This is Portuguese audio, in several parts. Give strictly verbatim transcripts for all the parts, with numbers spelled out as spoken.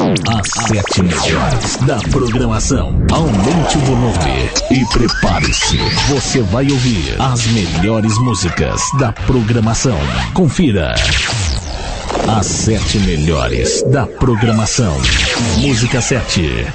As sete melhores da programação. Aumente o volume e prepare-se. Você vai ouvir as melhores músicas da programação. Confira. As sete melhores da programação. Música sete.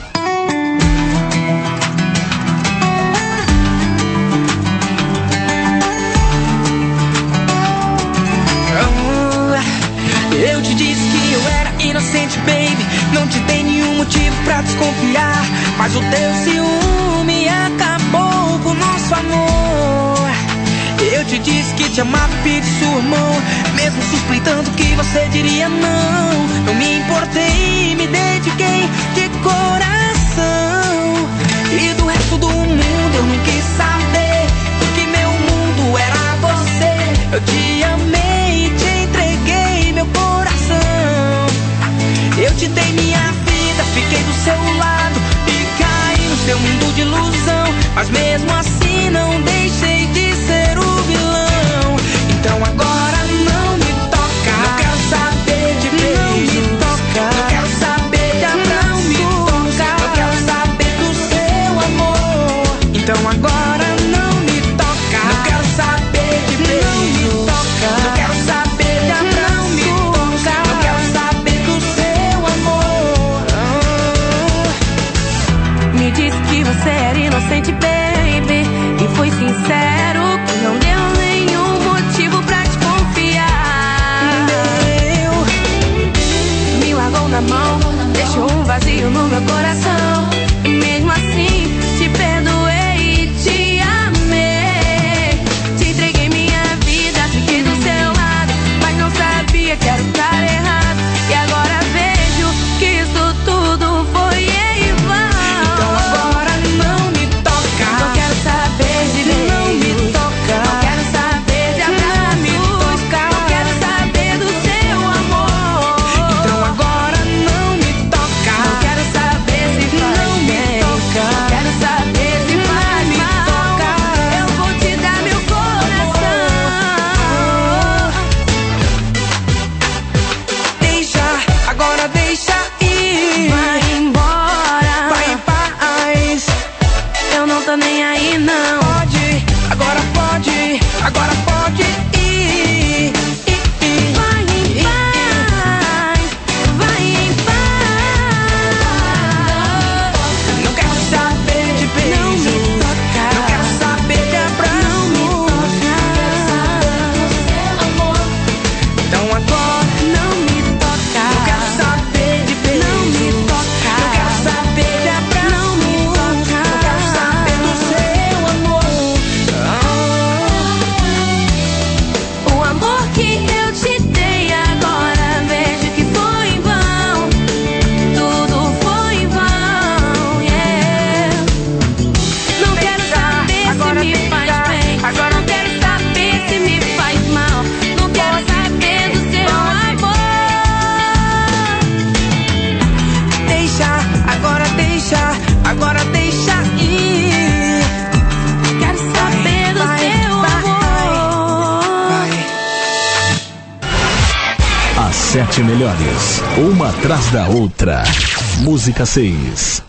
Eu te disse que eu era inocente, baby. Não te dei nenhum motivo pra desconfiar, mas o teu ciúme acabou com o nosso amor. Eu te disse que te amava, pedi sua mão, mesmo suspeitando que você diria não. Eu me importei, me dediquei de coração, e do resto do mundo eu não quis saber, porque meu mundo era você. Eu te amei e te entreguei meu coração. Eu te dei minha vida, fiquei do seu lado e caí no seu mundo de ilusão, mas mesmo assim não deixei de ser o vilão. Então agora não me toca, não quero saber de beijo, não me toca, não quero saber de abraço, não me toca, não quero saber do seu amor. Então agora não me toca, não quero saber de beijo, não me toca, não quero saber de abraço, não me toca, não quero saber do seu amor. Me disse que você era inocente, baby, e foi sincero, que não deu nenhum motivo pra desconfiar. Me largou na mão, deixou um vazio no meu coração, e mesmo assim te perdoei e te amei. Te entreguei minha vida, fiquei do seu lado, mas não sabia que era o cara errado, e agora vejo que isso tudo foi em vão. Então agora não me toca, Não quero saber de beijo, não me toca, não quero saber de abraço, não me toca, não quero saber do seu amor. então agora não me toca, Não quero saber se faz não me bem, toca, não quero saber se não faz me mal. toca. Eu vou te dar meu coração. Deixa, agora deixa ir, Vai embora, vai em paz. eu não tô nem aí não. Pode, agora pode, agora pode ir, ir, ir. Vai em paz, vai em paz. Não quero saber de beijo, Não me toca, não quero saber de abraço, não me toca. então agora Não me toca, não quero saber de beijo, não me toca, não quero saber de abraço, não me toca, não quero saber do seu amor. O amor que eu te dei agora vejo que foi em vão, tudo foi em vão, yeah. Não quero saber se agora me faz deixa, bem, agora não quero saber se me faz mal, não quero saber do seu amor. Deixa, agora deixa, agora deixa ir. Quero saber do vai, seu vai, amor. Vai. As sete melhores, uma atrás da outra. Música seis.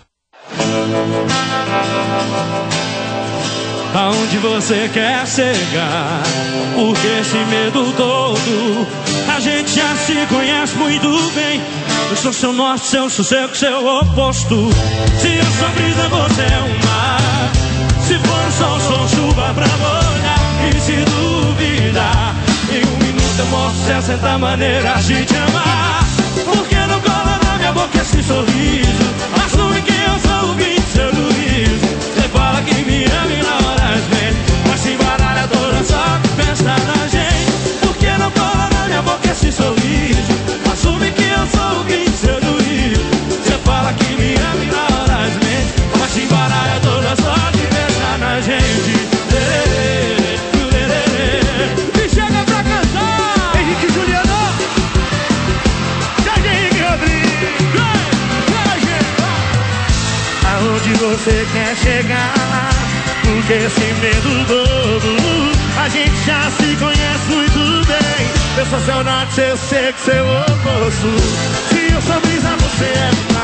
Aonde você quer chegar? Porque esse medo todo? A gente já se conhece muito bem. Eu sou seu norte, seu sossego, seu oposto. Se eu sou brisa, você é o mar. Se for o sol, sou chuva pra molhar. E se duvidar, em um minuto eu mostro sessenta maneiras de te amar. Porque não cola na minha boca esse sorriso? Assume que eu sou o bicho, seu juízo. Você fala que me ama e na hora vem, mas se baralha toda só que pensa na gente. Porque não cola na minha boca esse sorriso? Assume que eu sou o bicho, seu juízo. Você fala que me ama e na hora vem, mas se baralha toda só que pensa na gente. Me chega pra cantar Henrique e Juliano, Jardim Rodrigues. Aonde você quer chegar? Porque esse medo todo? A gente já se conhece muito bem. Eu sou seu norte, eu sei que seu oposto. Se eu sou brisa, você é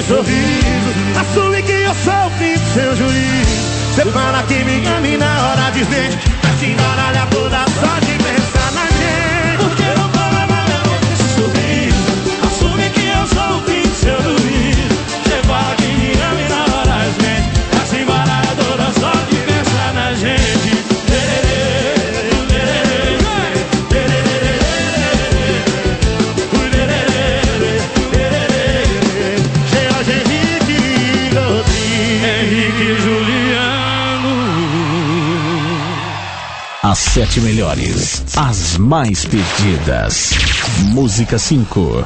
sorriso. Assume que eu sou o fim do seu juízo. Cê fala que me ama e na hora de ver vai se embaralhar toda só de pensar na gente. Por que não fala nada com esse sorriso? Assume que eu sou o fim do seu juízo. Cê fala que me ama e na hora de ver vai se embaralhar toda só de pensar na gente. As sete melhores, as mais pedidas. Música cinco.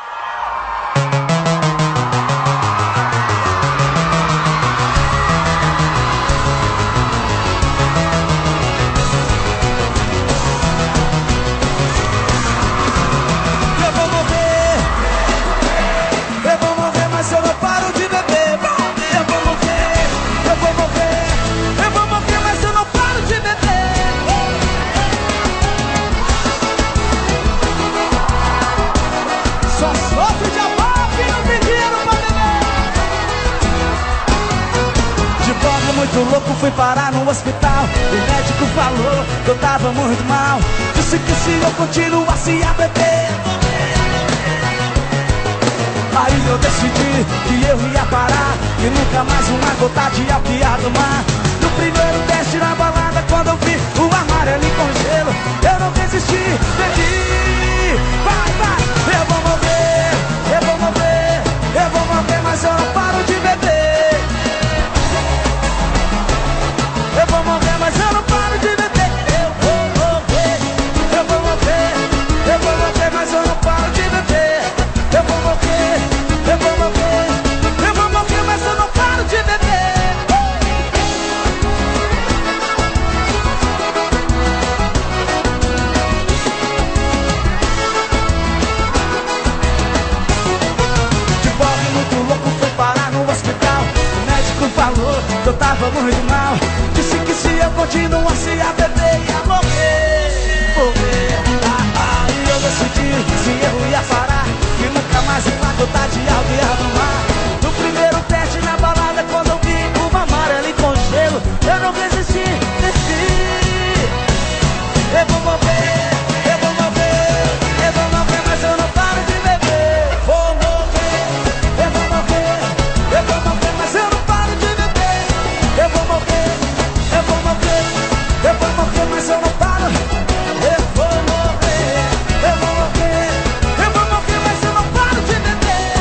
Eu vou morrer, eu vou morrer, mas eu não paro de beber. Eu vou morrer, eu vou morrer, eu vou morrer, mas eu não paro de beber. Só sofre de amor que não tem dinheiro pra beber. De pobre muito louco fui parar no hospital. O médico falou que eu tava muito mal. Disse que se eu continuasse a beber, aí eu decidi que eu ia parar, e nunca mais uma gota de álcool ia tomar. No primeiro teste na balada, quando eu vi o amarelo com gelo, eu não resisti, bebi. Vai, vai, eu vou morrer, eu vou morrer, eu vou morrer, mas eu não paro de beber. Eu vou morrer, mas eu não paro de beber. Eu vou morrer, eu vou morrer, eu vou morrer, mas eu não paro de beber. Eu vou morrer, eu vou morrer, eu vou morrer, mas eu não paro de beber. De pobre muito louco fui parar no hospital. O médico falou que eu tava muito mal. Disse que se eu continuasse a beber ia morrer, morrer. Ah, aí eu decidi se eu ia parar, que nunca mais uma gota de álcool ia tomar. No primeiro teste na balada, quando eu vi uma amarela com gelo, eu não resisti, desci. Eu vou morrer, eu vou morrer, eu vou morrer, mas eu não paro de beber. Vou morrer, eu vou morrer, eu vou morrer, mas eu não paro de beber. Eu vou morrer, eu vou morrer, eu vou morrer, mas eu não paro. Eu vou morrer, eu vou morrer, eu vou morrer, mas eu não paro de beber.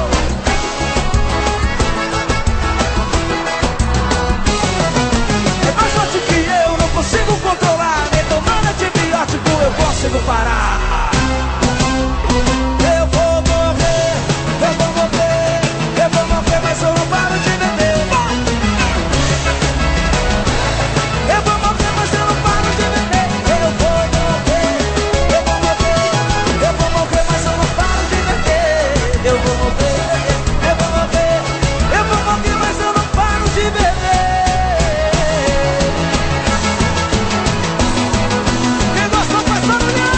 É mais forte que eu, não consigo controlar. Nem tomando antibiótico eu consigo parar. Eu vou morrer, eu vou morrer, eu vou morrer, mas eu não paro de beber. Eu vou morrer, mas eu não paro de beber. Eu vou morrer, eu vou morrer, eu vou morrer, mas eu não paro de beber. Eu vou morrer, eu vou morrer, eu vou morrer, mas eu não paro de beber. Quem gostou faz barulhão.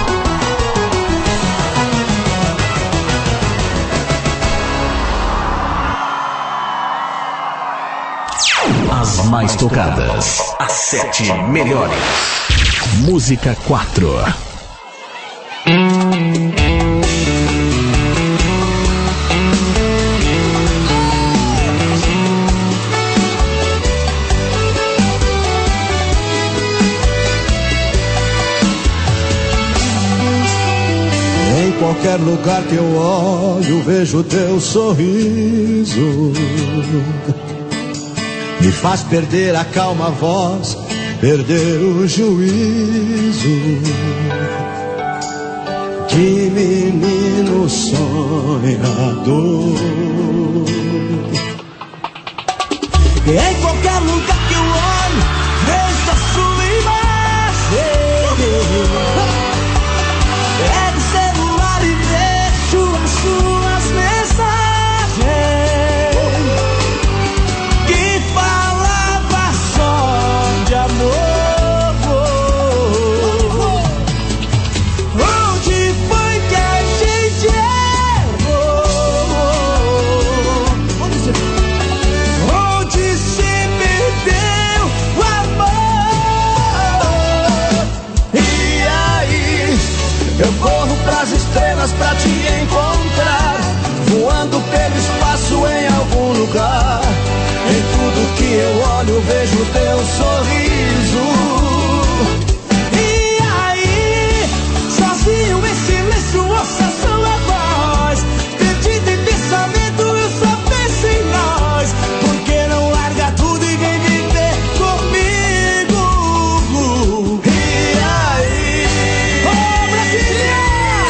As mais tocadas, as sete melhores. Música quatro. Em qualquer lugar que eu olho, vejo teu sorriso. Me faz perder a calma voz, perder o juízo. De menino sonhador. Em qualquer lugar que eu olho, vejo a sua imagem. Pego o celular e vejo as suas mensagens que falava só de amor. Onde foi que a gente errou? Eu corro pras estrelas pra te encontrar, voando pelo espaço em algum lugar. Em tudo que eu olho vejo teu sorriso. E aí, sozinho em silêncio, ouça sua voz. Perdido em pensamento, eu só penso em nós. Por que não larga tudo e vem viver comigo? E aí, ô Brasília,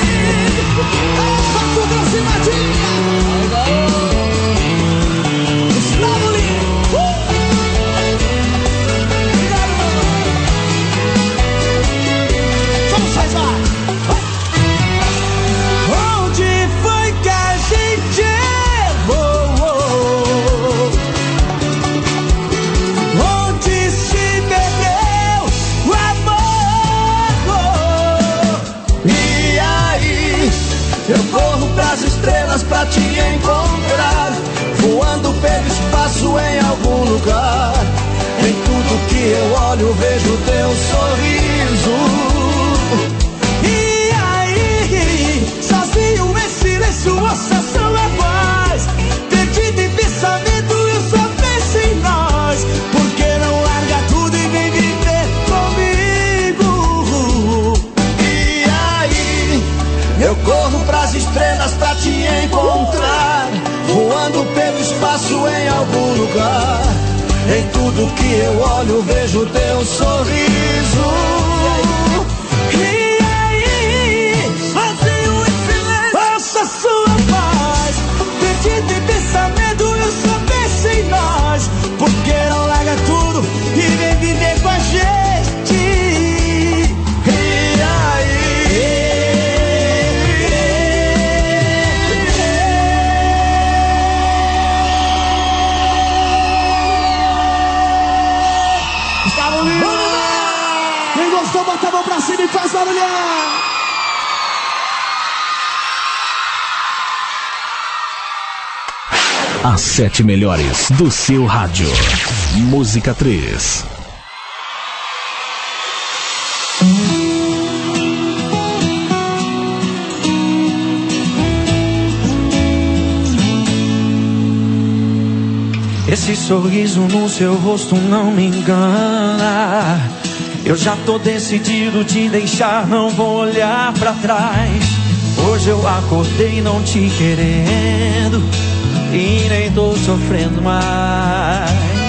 Pato Grosso e Matinha, Gustavo Lima, uh! Obrigado, mano. Vamos, faz vai. Onde foi que a gente errou? Onde se perdeu o amor? E aí, eu corro pras estrelas pra te encontrar, voando pelo espaço em algum lugar. Em tudo que eu olho vejo teu sorriso. E aí, sozinho em silêncio, ouça sua voz. Perdido em pensamento, eu só penso em nós. Por que não larga tudo e vem viver comigo? E aí, eu corro pras estrelas pra te encontrar, voando pelo espaço em algum lugar. Em tudo que eu olho vejo teu sorriso. E aí, sozinho em silêncio, ouça sua voz. Perdido em pensamento, eu só penso em nós. Por que não larga tudo e vem viver com a gente? E Gustavo Lima! Quem gostou, bota a mão pra cima e faz barulhar! As sete melhores do seu rádio. Música três. Esse sorriso no seu rosto não me engana. Eu já tô decidido de deixar, não vou olhar pra trás. Hoje eu acordei não te querendo e nem tô sofrendo mais.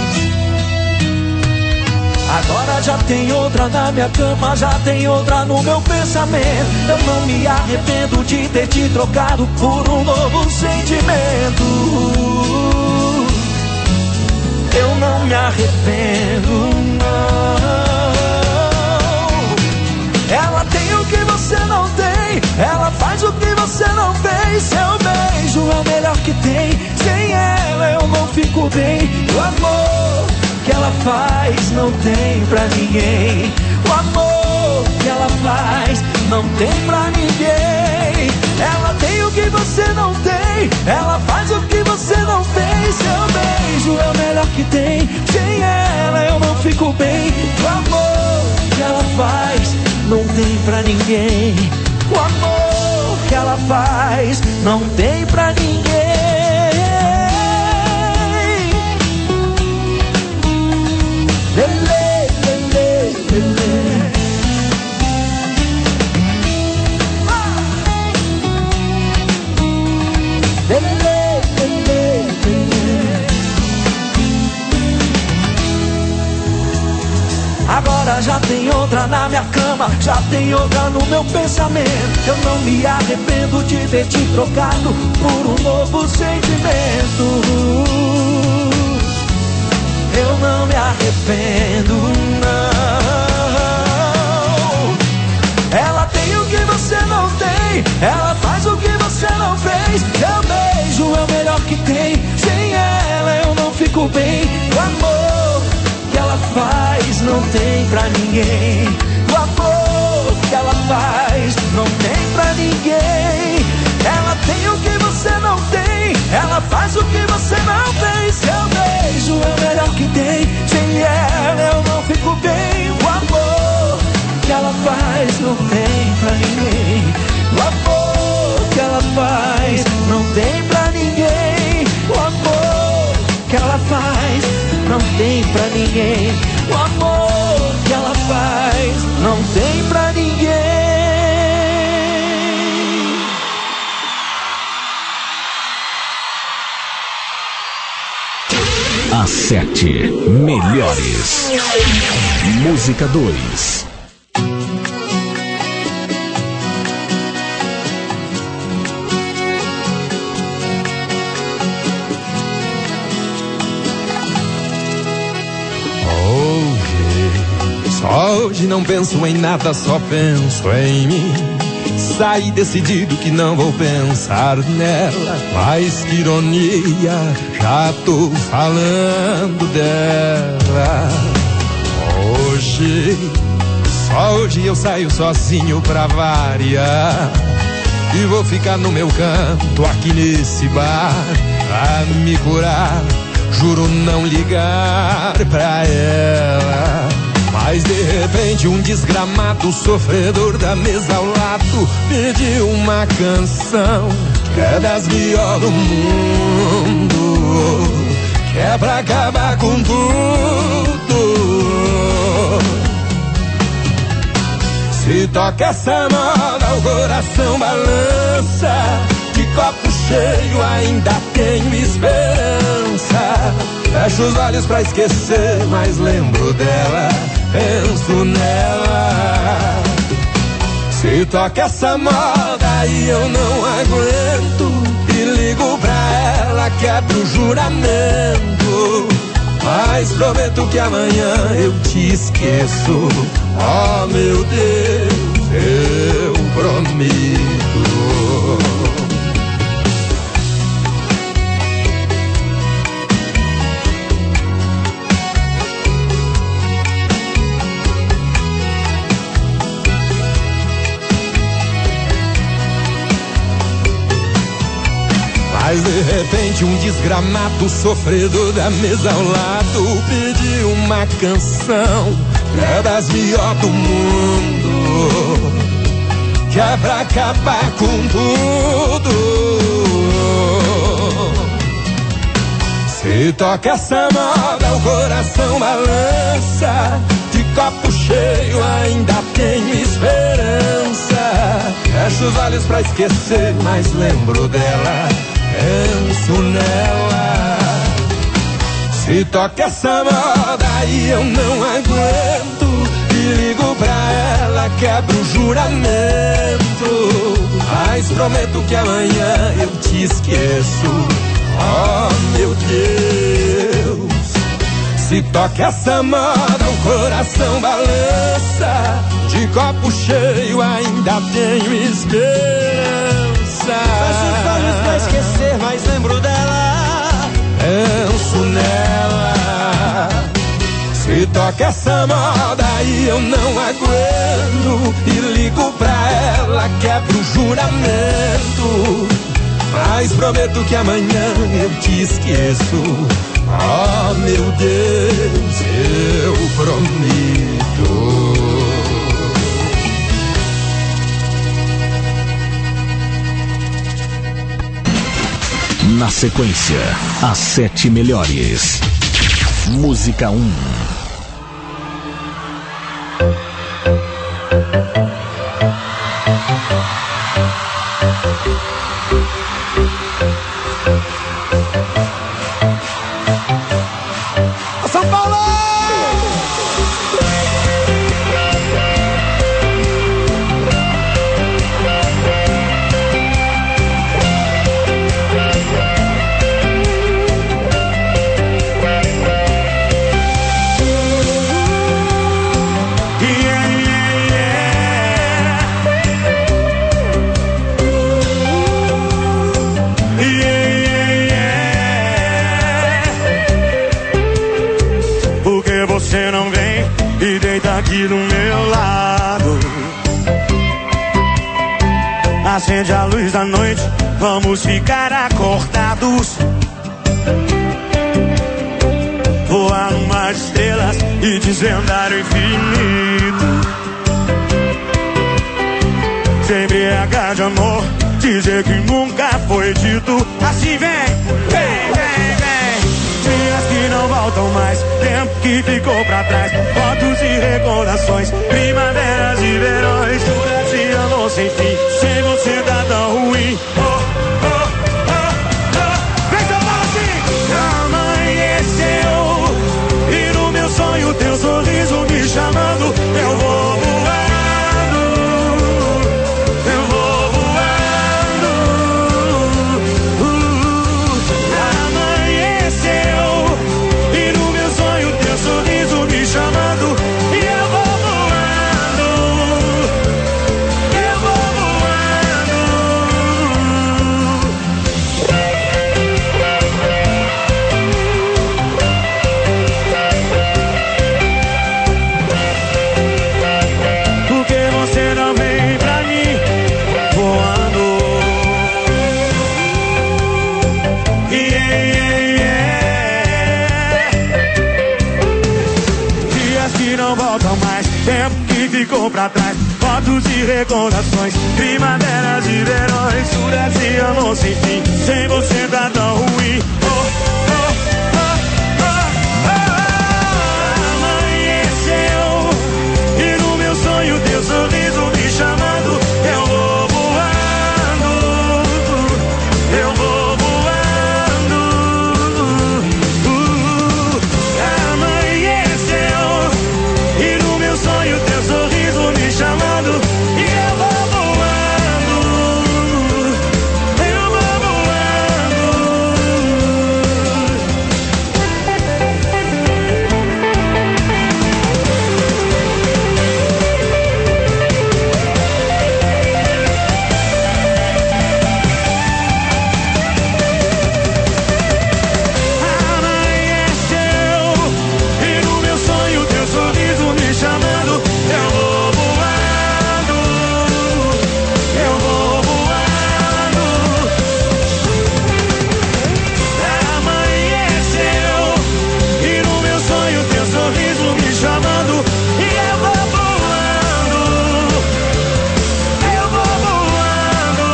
Agora já tem outra na minha cama, já tem outra no meu pensamento. Eu não me arrependo de ter te trocado por um novo sentimento. Eu não me arrependo, não. Ela tem o que você não tem, ela faz o que você não fez. Seu beijo é o melhor que tem, sem ela eu não fico bem. O amor que ela faz não tem pra ninguém. O amor que ela faz não tem pra ninguém. Ela tem o que você não tem, ela faz o que você não fez. Seu beijo é o melhor que tem, sem ela eu não fico bem. O amor que ela faz não tem pra ninguém. O amor que ela faz não tem pra ninguém. Lele, lele, lele. Lele, lele, lele. Agora já tem outra na minha cama, já tem outra no meu pensamento. Eu não me arrependo de ter te trocado por um novo sentimento. Eu não me arrependo, não. Ela tem o que você não tem, ela faz o que você não fez. Seu beijo é o melhor que tem, sem ela eu não fico bem. O amor que ela faz não tem pra ninguém. O amor que ela faz não tem pra ninguém. Ela tem o que você não tem, ela faz o que você não fez. Seu beijo é o melhor que tem, sem ela eu não fico bem. O amor que ela faz não tem pra ninguém. sete melhores. Música dois. Hoje não penso em nada, só penso em mim. Saí decidido que não vou pensar nela. Mas que ironia, já tô falando dela. Hoje, só hoje eu saio sozinho pra variar. E vou ficar no meu canto aqui nesse bar pra me curar. Juro não ligar pra ela. Mas de repente um desgramado sofredor da mesa ao lado pediu uma canção que é das melhores do mundo, que é pra acabar com tudo. Se toca essa moda o coração balança. De copo cheio ainda tenho esperança. Fecho os olhos pra esquecer, mas lembro dela, penso nela. Se toca essa moda e eu não aguento, e ligo pra ela, quebro o juramento. Mas prometo que amanhã eu te esqueço. Oh meu Deus, eu prometo. Mas de repente um desgramado sofredor da mesa ao lado pediu uma canção que é das melhores do mundo, que é pra acabar com tudo. Se toca essa moda o coração balança. De copo cheio ainda tenho esperança. Fecho os olhos pra esquecer, mas lembro dela, penso nela. Se toca essa moda e eu não aguento, e ligo pra ela, quebro o juramento. Mas prometo que amanhã eu te esqueço. Oh meu Deus. Se toca essa moda o coração balança. De copo cheio ainda tenho esperança. Fecho os olhos pra esquecer, mas lembro dela, penso nela. Se toca essa moda e eu não aguento, e ligo pra ela, quebro o juramento. Mas prometo que amanhã eu te esqueço. Oh meu Deus, eu prometo. Na sequência, as sete melhores. Música um. São Paulo! Você não vem e deita aqui do meu lado. Acende a luz da noite, vamos ficar acordados. Voar no mar de estrelas e desvendar o infinito. Se embriagar de amor, dizer que nunca foi dito. Assim vem, vem, vem, vem. Dias que não voltam mais, tempo que ficou pra trás. Fotos e recordações, primaveras e verões. Jura de amor sem fim, sem você tá tão ruim. Oh, oh, oh, oh. Vem São Paulo assim! Amanheceu voltam mais. Tempo que ficou pra trás, fotos e recordações, primaveras e verões, juras e amor sem fim. Sem você tá tão ruim. Oh, oh, oh, oh, oh. Amanheceu e no meu sonho teu sorriso me chamando. Eu vou voando, eu vou voando. uh, Amanheceu e no meu sonho teu sorriso me chamando. E eu vou voando, eu vou voando. Amanheceu e no meu sonho teu sorriso me chamando. Eu vou voando, eu vou voando. Amanheceu e no meu sonho teu sorriso me chamando. E eu vou voando, eu vou voando.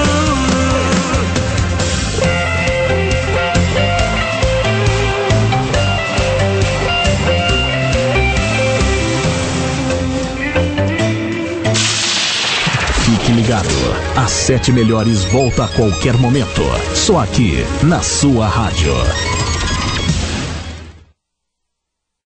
Fique ligado, as sete melhores volta a qualquer momento. Só aqui na sua rádio.